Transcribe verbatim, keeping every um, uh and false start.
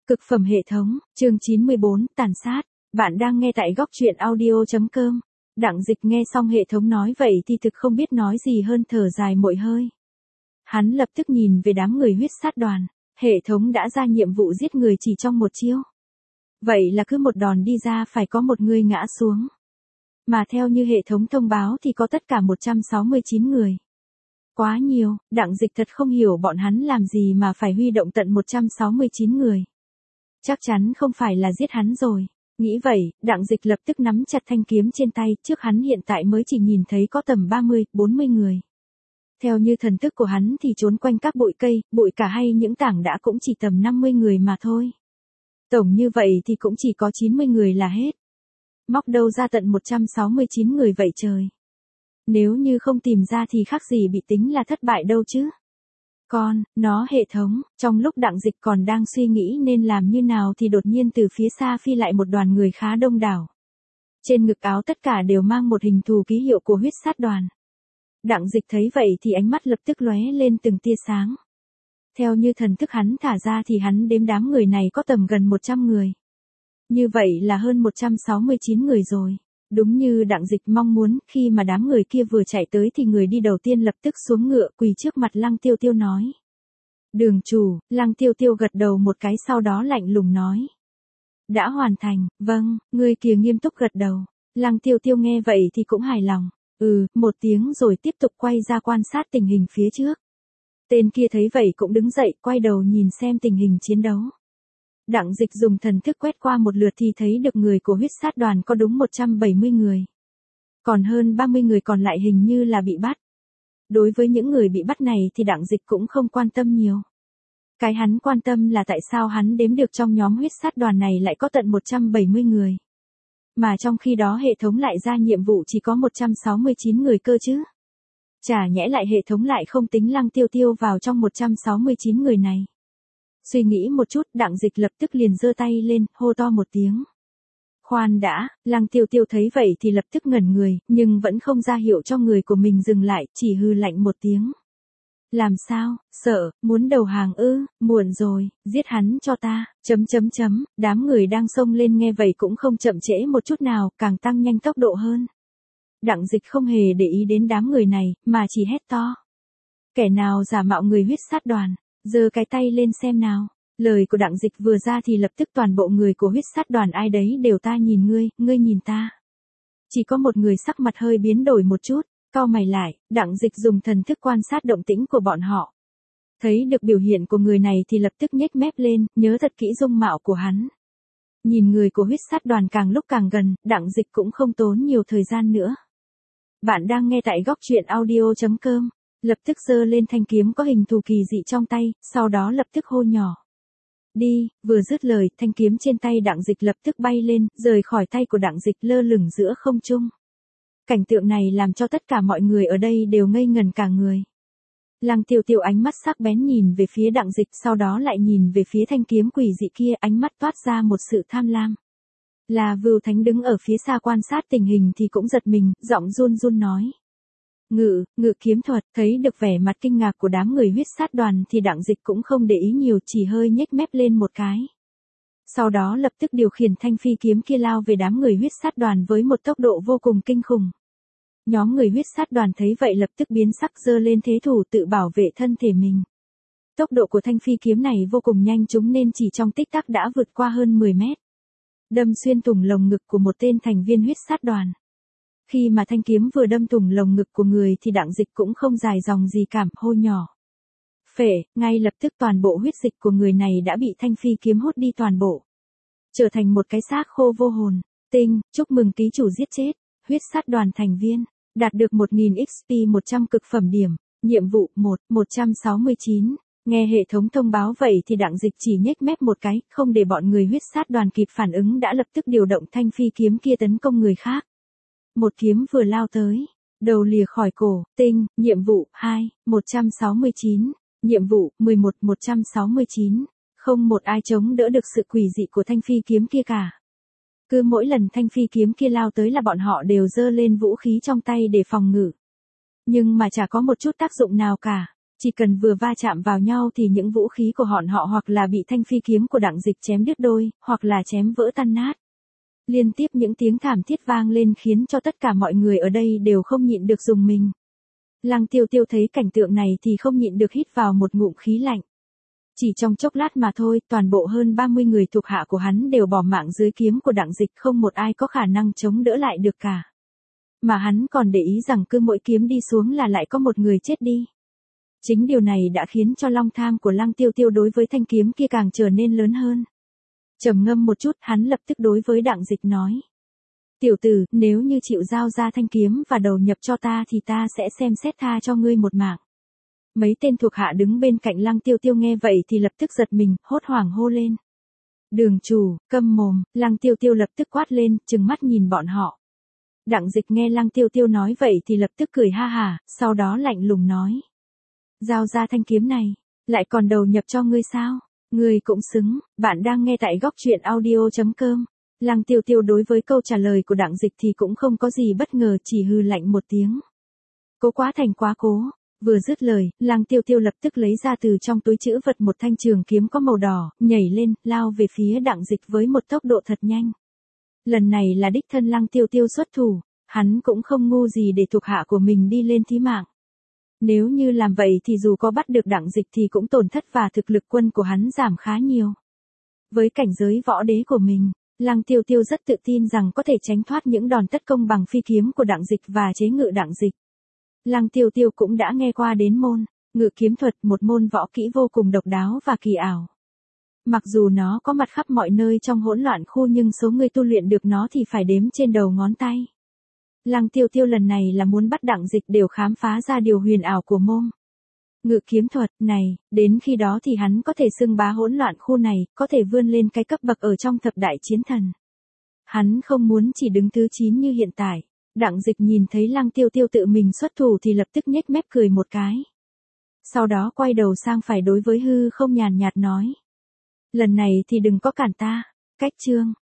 Cực phẩm hệ thống, chương chín mươi bốn, tàn sát. Bạn đang nghe tại góc truyện audio.com. Đặng Dịch nghe xong hệ thống nói vậy thì thực không biết nói gì hơn, thở dài một hơi. Hắn lập tức nhìn về đám người huyết sát đoàn. Hệ thống đã ra nhiệm vụ giết người chỉ trong một chiêu. Vậy là cứ một đòn đi ra phải có một người ngã xuống. Mà theo như hệ thống thông báo thì có tất cả một trăm sáu mươi chín người. Quá nhiều, Đặng Dịch thật không hiểu bọn hắn làm gì mà phải huy động tận một trăm sáu mươi chín người. Chắc chắn không phải là giết hắn rồi. Nghĩ vậy, Đặng Dịch lập tức nắm chặt thanh kiếm trên tay, trước hắn hiện tại mới chỉ nhìn thấy có tầm ba mươi, bốn mươi người. Theo như thần thức của hắn thì trốn quanh các bụi cây, bụi cả hay những tảng đã cũng chỉ tầm năm mươi người mà thôi. Tổng như vậy thì cũng chỉ có chín mươi người là hết. Móc đâu ra tận một trăm sáu mươi chín người vậy trời. Nếu như không tìm ra thì khác gì bị tính là thất bại đâu chứ. Con, nó hệ thống, trong lúc Đặng Dịch còn đang suy nghĩ nên làm như nào thì đột nhiên từ phía xa phi lại một đoàn người khá đông đảo. Trên ngực áo tất cả đều mang một hình thù ký hiệu của huyết sát đoàn. Đặng Dịch thấy vậy thì ánh mắt lập tức lóe lên từng tia sáng. Theo như thần thức hắn thả ra thì hắn đếm đám người này có tầm gần một trăm người. Như vậy là hơn một trăm sáu mươi chín người rồi. Đúng như Đặng Dịch mong muốn, khi mà đám người kia vừa chạy tới thì người đi đầu tiên lập tức xuống ngựa quỳ trước mặt Lăng Tiêu Tiêu nói. Đường chủ, Lăng Tiêu Tiêu gật đầu một cái sau đó lạnh lùng nói. Đã hoàn thành, vâng, người kia nghiêm túc gật đầu. Lăng Tiêu Tiêu nghe vậy thì cũng hài lòng. Ừ, một tiếng rồi tiếp tục quay ra quan sát tình hình phía trước. Tên kia thấy vậy cũng đứng dậy quay đầu nhìn xem tình hình chiến đấu. Đặng Dịch dùng thần thức quét qua một lượt thì thấy được người của huyết sát đoàn có đúng một trăm bảy mươi người. Còn hơn ba mươi người còn lại hình như là bị bắt. Đối với những người bị bắt này thì Đặng Dịch cũng không quan tâm nhiều. Cái hắn quan tâm là tại sao hắn đếm được trong nhóm huyết sát đoàn này lại có tận một trăm bảy mươi người. Mà trong khi đó hệ thống lại ra nhiệm vụ chỉ có một trăm sáu mươi chín người cơ chứ. Chả nhẽ lại hệ thống lại không tính Lăng Tiêu Tiêu vào trong một trăm sáu mươi chín người này. Suy nghĩ một chút, Đặng Dịch lập tức liền giơ tay lên, hô to một tiếng. Khoan đã, Lăng Tiêu Tiêu thấy vậy thì lập tức ngẩn người, nhưng vẫn không ra hiệu cho người của mình dừng lại, chỉ hừ lạnh một tiếng. Làm sao, sợ, muốn đầu hàng ư, muộn rồi, giết hắn cho ta, chấm chấm chấm, đám người đang xông lên nghe vậy cũng không chậm trễ một chút nào, càng tăng nhanh tốc độ hơn. Đặng Dịch không hề để ý đến đám người này, mà chỉ hét to. Kẻ nào giả mạo người huyết sát đoàn, giơ cái tay lên xem nào. Lời của Đặng Dịch vừa ra thì lập tức toàn bộ người của huyết sát đoàn ai đấy đều ta nhìn ngươi, ngươi nhìn ta. Chỉ có một người sắc mặt hơi biến đổi một chút, cau mày lại, Đặng Dịch dùng thần thức quan sát động tĩnh của bọn họ. Thấy được biểu hiện của người này thì lập tức nhếch mép lên, nhớ thật kỹ dung mạo của hắn. Nhìn người của huyết sát đoàn càng lúc càng gần, Đặng Dịch cũng không tốn nhiều thời gian nữa. Bạn đang nghe tại góc truyện audio.com. Lập tức giơ lên thanh kiếm có hình thù kỳ dị trong tay, sau đó lập tức hô nhỏ. Đi, vừa dứt lời, thanh kiếm trên tay Đặng Dịch lập tức bay lên, rời khỏi tay của Đặng Dịch lơ lửng giữa không trung. Cảnh tượng này làm cho tất cả mọi người ở đây đều ngây ngần cả người. Lăng Tiêu Tiêu ánh mắt sắc bén nhìn về phía Đặng Dịch, sau đó lại nhìn về phía thanh kiếm quỷ dị kia, ánh mắt toát ra một sự tham lam. Là Vưu Thánh đứng ở phía xa quan sát tình hình thì cũng giật mình, giọng run run nói. Ngự, ngự kiếm thuật, thấy được vẻ mặt kinh ngạc của đám người huyết sát đoàn thì Đặng Dịch cũng không để ý nhiều, chỉ hơi nhếch mép lên một cái. Sau đó lập tức điều khiển thanh phi kiếm kia lao về đám người huyết sát đoàn với một tốc độ vô cùng kinh khủng. Nhóm người huyết sát đoàn thấy vậy lập tức biến sắc giơ lên thế thủ tự bảo vệ thân thể mình. Tốc độ của thanh phi kiếm này vô cùng nhanh chúng nên chỉ trong tích tắc đã vượt qua hơn mười mét. Đâm xuyên thủng lồng ngực của một tên thành viên huyết sát đoàn. Khi mà thanh kiếm vừa đâm thủng lồng ngực của người thì Đặng Dịch cũng không dài dòng gì cảm, hô nhỏ. Phệ, ngay lập tức toàn bộ huyết dịch của người này đã bị thanh phi kiếm hút đi toàn bộ. Trở thành một cái xác khô vô hồn. Tinh, chúc mừng ký chủ giết chết, huyết sát đoàn thành viên, đạt được một nghìn ích pê một trăm cực phẩm điểm, nhiệm vụ một, một trăm sáu mươi chín. Nghe hệ thống thông báo vậy thì Đặng Dịch chỉ nhếch mép một cái, không để bọn người huyết sát đoàn kịp phản ứng đã lập tức điều động thanh phi kiếm kia tấn công người khác. Một kiếm vừa lao tới, đầu lìa khỏi cổ, tinh, nhiệm vụ hai, một trăm sáu mươi chín, nhiệm vụ mười một, một trăm sáu mươi chín, không một ai chống đỡ được sự quỷ dị của thanh phi kiếm kia cả. Cứ mỗi lần thanh phi kiếm kia lao tới là bọn họ đều giơ lên vũ khí trong tay để phòng ngự. Nhưng mà chả có một chút tác dụng nào cả. Chỉ cần vừa va chạm vào nhau thì những vũ khí của bọn họ hoặc là bị thanh phi kiếm của Đặng Dịch chém đứt đôi, hoặc là chém vỡ tan nát. Liên tiếp những tiếng thảm thiết vang lên khiến cho tất cả mọi người ở đây đều không nhịn được rùng mình. Lăng Tiêu Tiêu thấy cảnh tượng này thì không nhịn được hít vào một ngụm khí lạnh. Chỉ trong chốc lát mà thôi, toàn bộ hơn ba mươi người thuộc hạ của hắn đều bỏ mạng dưới kiếm của Đặng Dịch, không một ai có khả năng chống đỡ lại được cả. Mà hắn còn để ý rằng cứ mỗi kiếm đi xuống là lại có một người chết đi. Chính điều này đã khiến cho long tham của Lăng Tiêu Tiêu đối với thanh kiếm kia càng trở nên lớn hơn. Trầm ngâm một chút, hắn lập tức đối với Đặng Dịch nói. Tiểu tử, nếu như chịu giao ra thanh kiếm và đầu nhập cho ta thì ta sẽ xem xét tha cho ngươi một mạng. Mấy tên thuộc hạ đứng bên cạnh Lăng Tiêu Tiêu nghe vậy thì lập tức giật mình, hốt hoảng hô lên. Đường chủ, câm mồm, Lăng Tiêu Tiêu lập tức quát lên, trừng mắt nhìn bọn họ. Đặng Dịch nghe Lăng Tiêu Tiêu nói vậy thì lập tức cười ha hả, sau đó lạnh lùng nói. Giao ra thanh kiếm này, lại còn đầu nhập cho ngươi sao? Ngươi cũng xứng, bạn đang nghe tại góc truyện audio chấm com. Lăng Tiêu Tiêu đối với câu trả lời của Đặng Dịch thì cũng không có gì bất ngờ, chỉ hừ lạnh một tiếng. Cố quá thành quá cố. Vừa dứt lời, Lăng Tiêu Tiêu lập tức lấy ra từ trong túi trữ vật một thanh trường kiếm có màu đỏ, nhảy lên, lao về phía Đặng Dịch với một tốc độ thật nhanh. Lần này là đích thân Lăng Tiêu Tiêu xuất thủ, hắn cũng không ngu gì để thuộc hạ của mình đi lên thí mạng. Nếu như làm vậy thì dù có bắt được Đặng Dịch thì cũng tổn thất và thực lực quân của hắn giảm khá nhiều. Với cảnh giới võ đế của mình, Lăng Tiêu Tiêu rất tự tin rằng có thể tránh thoát những đòn tấn công bằng phi kiếm của Đặng Dịch và chế ngự Đặng Dịch. Lăng Tiêu Tiêu cũng đã nghe qua đến môn ngự kiếm thuật, một môn võ kỹ vô cùng độc đáo và kỳ ảo. Mặc dù nó có mặt khắp mọi nơi trong hỗn loạn khu nhưng số người tu luyện được nó thì phải đếm trên đầu ngón tay. Lăng Tiêu Tiêu lần này là muốn bắt Đặng Dịch đều khám phá ra điều huyền ảo của môn ngự kiếm thuật này, đến khi đó thì hắn có thể xưng bá hỗn loạn khu này, có thể vươn lên cái cấp bậc ở trong thập đại chiến thần. Hắn không muốn chỉ đứng thứ chín như hiện tại. Đặng Dịch nhìn thấy Lăng Tiêu Tiêu tự mình xuất thủ thì lập tức nhếch mép cười một cái. Sau đó quay đầu sang phải đối với hư không nhàn nhạt nói. Lần này thì đừng có cản ta. Cách chương.